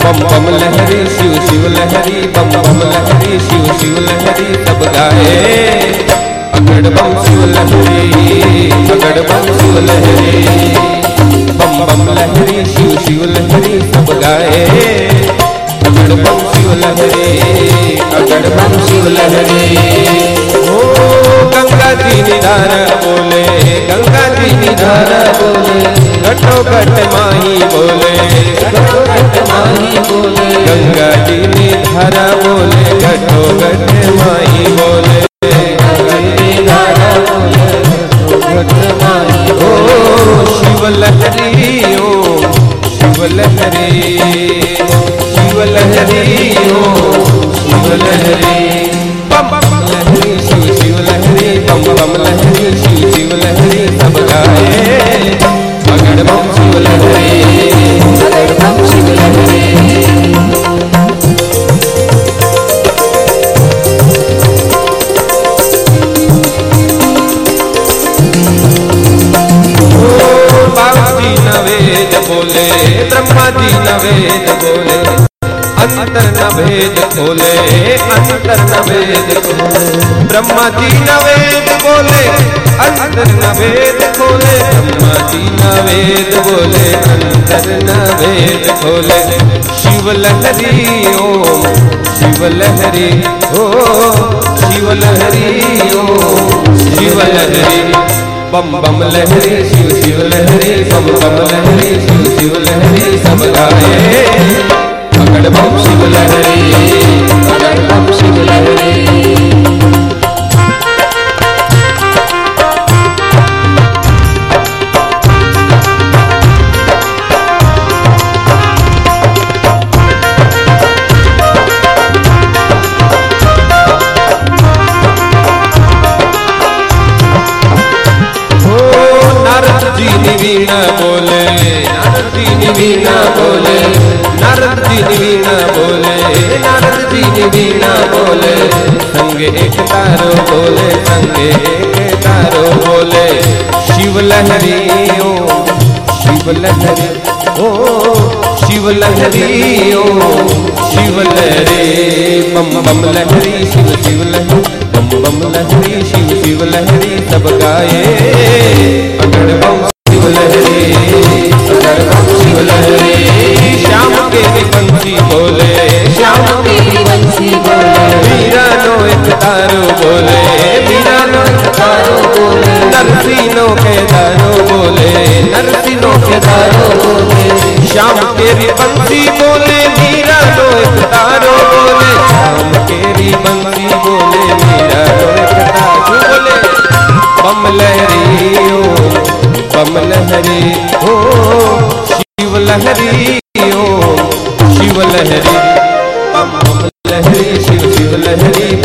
बम बम लहरी शिव शिव लहरी, बम बम लहरी शिव शिव लहरी सब गाए। अगड़ बम शिव लहरी, अगड़ बम शिव लहरी, बम बम लहरी शिव शिव लहरी सब गाए। अगड़ बम शिव लहरी, अगड़ बम शिव लहरी। ओ गंगा जी निधार बोले, गंगा जी निधार बोले, घटो घट माही बोले, घटो घट माही बोले, गंगा जी निधार बोले, घटो घट माही बोले, गंगा जी निधार बोले, घटो घट माही। ओ शिव लहरी, ओ शिव लहरी, शिव लहरी, ओ शिव लहरी, बम बम लहरी शिव शिव लहरी, बम बम लहरी शिव शिव लहरी सब गाए। अगड़ बम शिव लहरी, अगड़ बम शिव लहरी। बाबा जी नवेद बोले, ब्रह्मा जी नवेद बोले, अंतर न भेद खोले, अंतर न भेद खोले, ब्रह्मा जी नवेद बोले, अंतर न भेद खोले, ब्रह्मा जी नवेद बोले, अंतर न भेद खोले। शिव लहरी ओम शिव लहरी, ओ शिव लहरी, ओ शिव लहरी, बम बम लहरी शिव शिव लहरी, बम बम लहरी शिव शिव लहरी सब गाए। अगड़ बम शिव लहरी, अगड़ बम शिव लहरी। वीणा बोले, नारद जी ने वीणा बोले, नारद जी ने वीणा बोले, नारद जी ने वीणा बोले, संगे एक तारो बोले, संगे एक तारो बोले। शिव लहरी ओ शिव लहरी, ओ शिव लहरी, ओ शिव लहरी, बम बम लहरी शिव शिव लहरी, बम बम लहरी शिव शिव लहरी सब गाए। अगड़ बम शिव लहरी, अगड़ बम शिव लहरी, श्याम के बंसी बोले, श्याम के बंसी बोले, मीरा नो एक तारो बोले, मीरा नो एक तारो बोले, नरसिनो के दारो बोले, नरसिनो के दारो बोले, श्याम के बंसी बोले, मीरा नो एक तारो बोले, श्याम के बंसी बोले, मीरा नो एक तारो बोले। बम लहरी ओ बम लहरी, ओ शिव लहरी, ओ शिव लहरी, बम बम लहरी शिव शिव लहरी,